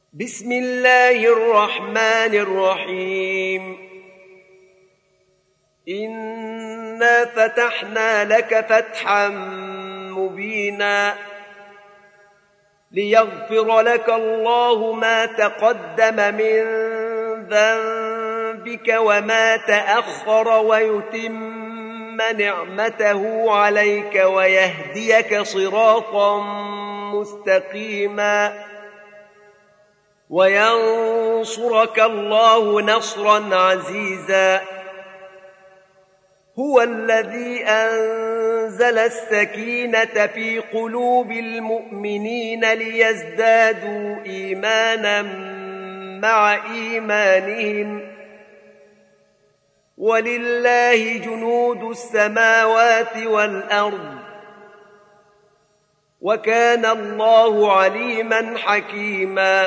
بسم الله الرحمن الرحيم. إنا فتحنا لك فتحا مبينا ليغفر لك الله ما تقدم من ذنبك وما تأخر ويتم نعمته عليك ويهديك صراطا مستقيما وينصرك الله نصرا عزيزا. هو الذي أنزل السكينة في قلوب المؤمنين ليزدادوا إيمانا مع إيمانهم ولله جنود السماوات والأرض وكان الله عليما حكيما.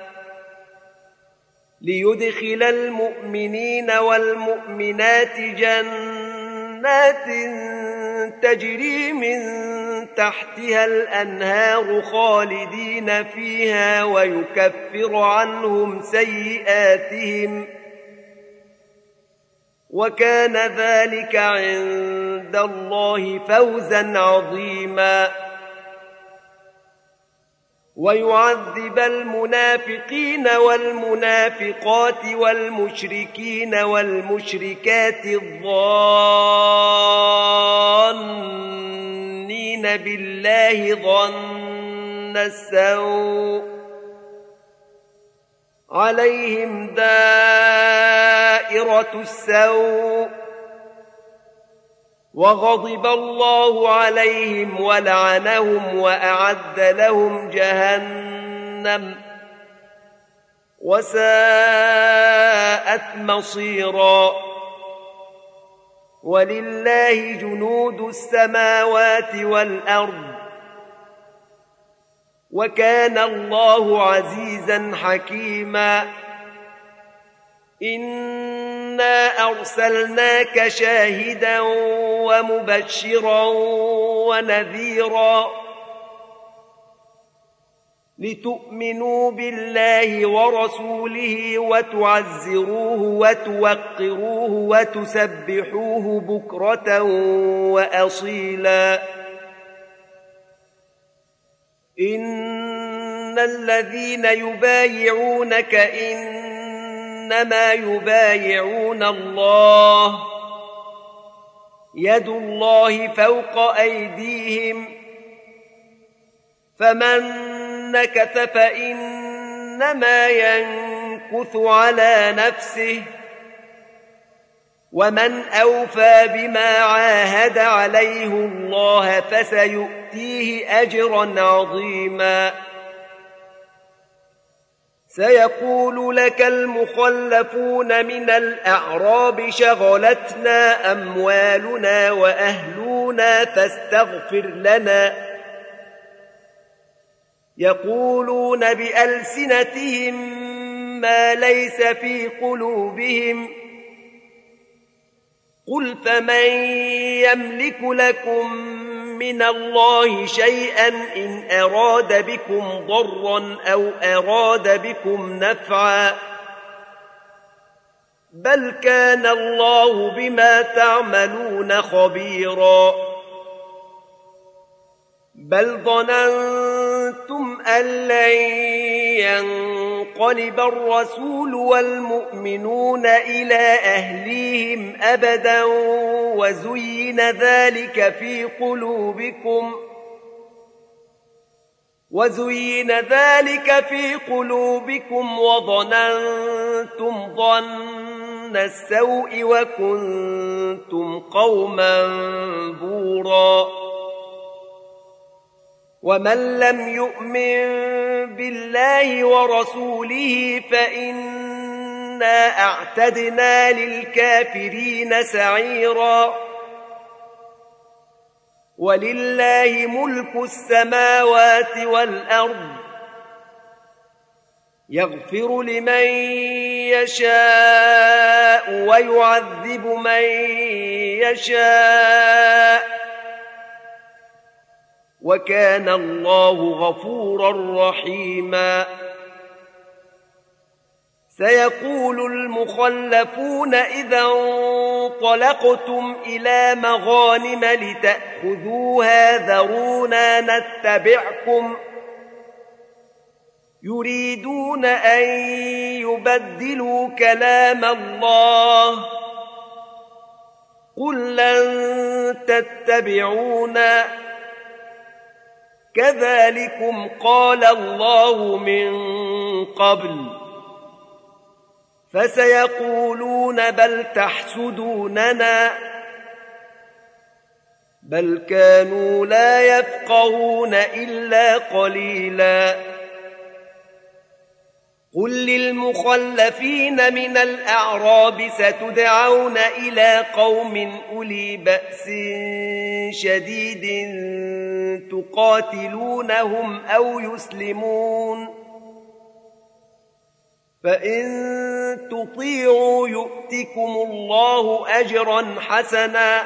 ليدخل المؤمنين والمؤمنات جنات تجري من تحتها الأنهار خالدين فيها ويكفر عنهم سيئاتهم وكان ذلك عند الله فوزا عظيما. ويعذب المنافقين والمنافقات والمشركين والمشركات الظانين بالله ظن السوء عليهم دائرة السوء وغضب الله عليهم ولعنهم وأعد لهم جهنم وساءت مصيرا. ولله جنود السماوات والأرض وكان الله عزيزا حكيما. إنا أرسلناك شاهدا ومبشرا ونذيرا لتؤمنوا بالله ورسوله وتعزروه وتوقروه وتسبحوه بكرة وأصيلا. إن الذين يبايعونك إنما يبايعون الله يد الله فوق أيديهم فمن نكث فإنما ينكث على نفسه ومن أوفى بما عاهد عليه الله فسيؤتيه أجرا عظيما. سيقول لك المخلفون من الأعراب شغلتنا أموالنا وأهلنا فاستغفر لنا يقولون بألسنتهم ما ليس في قلوبهم قل فمن يملك لكم من الله شيئا إن أراد بكم ضرا أو أراد بكم نفعا بل كان الله بما تعملون خبيرا. بل ظننتم أن لن ينقلب الرسول والمؤمنون إلى أهليهم أبدا وزين ذلك في قلوبكم وظننتم ظن السوء وكنتم قوما بورا. ومن لم يؤمن بالله ورسوله فإنا أعتدنا للكافرين سعيرا. ولله ملك السماوات والأرض يغفر لمن يشاء ويعذب من يشاء وكان الله غفورا رحيما. سيقول المخلفون إذا انطلقتم إلى مغانم لتأخذوها ذرونا نتبعكم يريدون أن يبدلوا كلام الله قل لن تتبعونا كذلكم قال الله من قبل فسيقولون بل تحسدوننا بل كانوا لا يفقهون إلا قليلا قل للمخلفين من الأعراب ستدعون إلى قوم أولي بأس شديد تقاتلونهم أو يسلمون فإن تطيعوا يؤتكم الله أجرا حسنا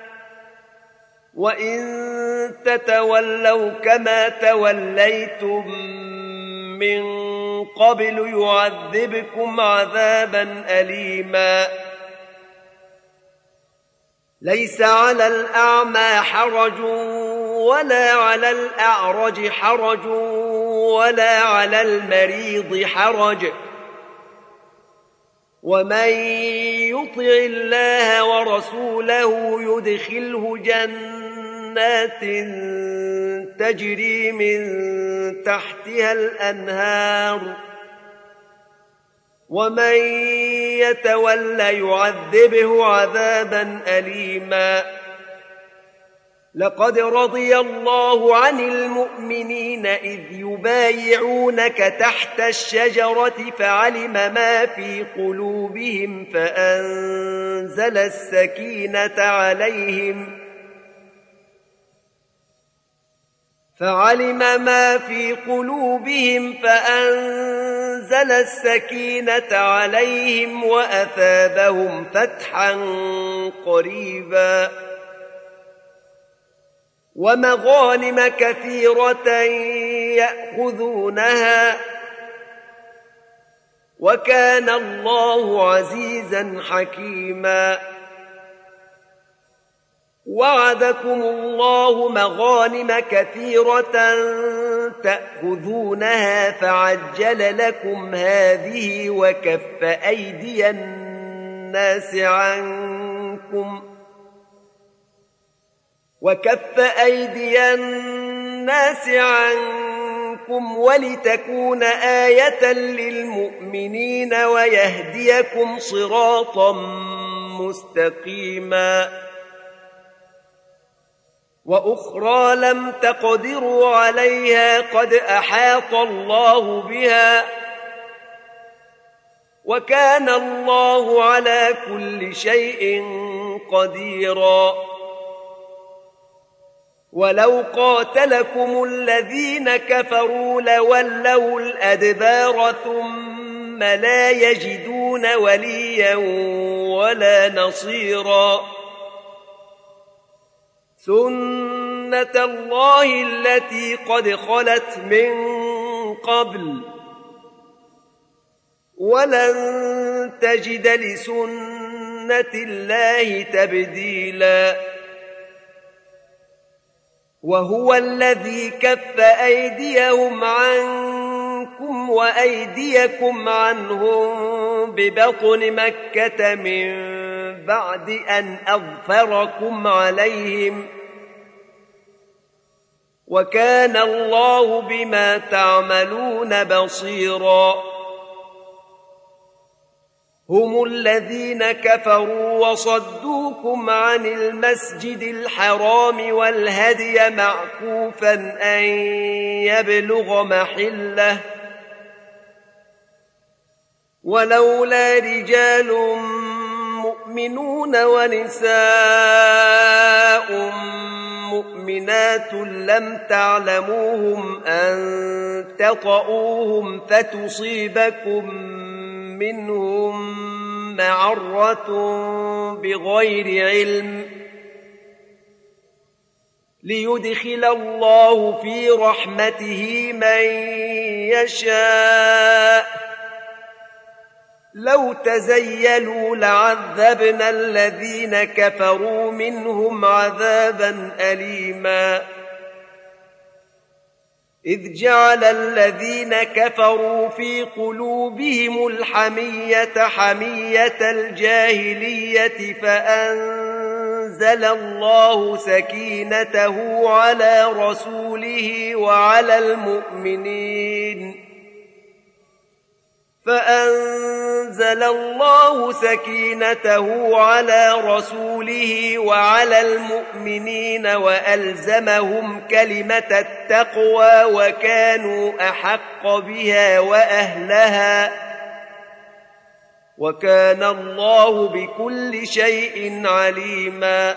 وإن تتولوا كما توليتم من قبل يعذبكم عذابا أليما ليس على الأعمى حرج ولا على الأعرج حرج ولا على المريض حرج ومن يطع الله ورسوله يدخله جنات تجري من تحتها الأنهار ومن يتولى يعذبه عذابا أليما لقد رضي الله عن المؤمنين إذ يبايعونك تحت الشجرة فعلم ما في قلوبهم فأنزل السكينة عليهم وأثابهم فتحا قريبا ومغانم كثيرة يأخذونها وكان الله عزيزا حكيما وعدكم الله مغانم كثيرة تأخذونها فعجل لكم هذه وكف أيدي الناس عنكم ولتكون آية للمؤمنين ويهديكم صراطا مستقيما وأخرى لم تقدروا عليها قد أحاط الله بها وكان الله على كل شيء قديرا ولو قاتلكم الذين كفروا لولوا الأدبار ثم لا يجدون وليا ولا نصيرا سنة الله التي قد خلت من قبل ولن تجد لسنة الله تبديلا وهو الذي كف أيديهم عنكم وأيديكم عنهم ببطن مكة من بعد أن أظفركم عليهم وكان الله بما تعملون بصيرا هم الذين كفروا وصدوكم عن المسجد الحرام والهدي معكوفا أن يبلغ محله ولولا رجال مؤمنون ونساء مؤمنات لم تعلموهم أن تطؤوهم فتصيبكم منهم معرة بغير علم ليدخل الله في رحمته من يشاء لو تزيلوا لعذبنا الذين كفروا منهم عذابا أليما إذ جعل الذين كفروا في قلوبهم الحمية حمية الجاهلية فأنزل الله سكينته على رسوله وعلى المؤمنين وألزمهم كلمة التقوى وكانوا أحق بها وأهلها وكان الله بكل شيء عليما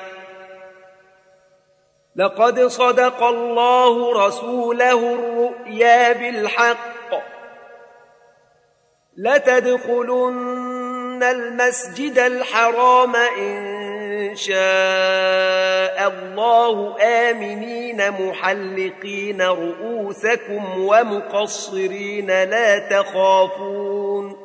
لقد صدق الله رسوله الرؤيا بالحق لتدخلن المسجد الحرام إن شاء الله آمنين محلقين رؤوسكم ومقصرين لا تخافون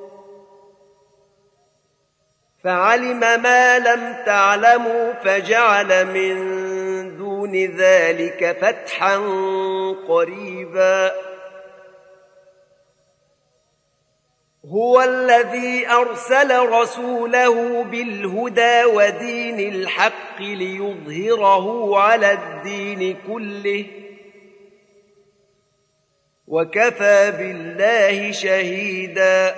فعلم ما لم تعلموا فجعل من دون ذلك فتحا قريبا هو الذي أرسل رسوله بالهدى ودين الحق ليظهره على الدين كله وكفى بالله شهيدا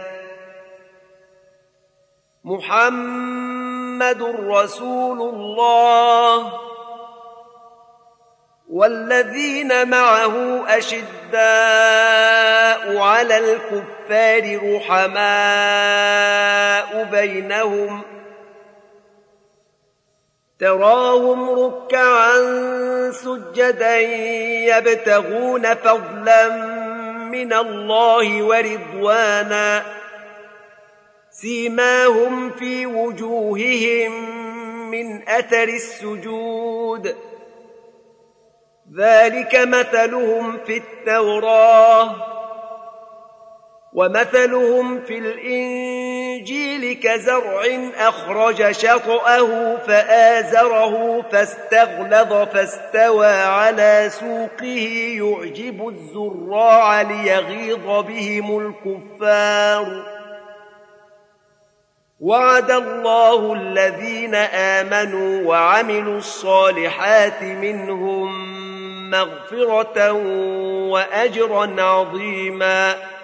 محمد رسول الله والذين معه أشداء على الكفار رحماء بينهم تراهم ركعا سجدا يبتغون فضلا من الله ورضوانا سيماهم في وجوههم من أثر السجود ذلك مثلهم في التوراة ومثلهم في الإنجيل كزرع أخرج شطأه فآزره فاستغلظ فاستوى على سوقه يعجب الزراع ليغيظ بهم الكفار وعد الله الذين آمنوا وعملوا الصالحات منهم مغفرة وأجرا عظيما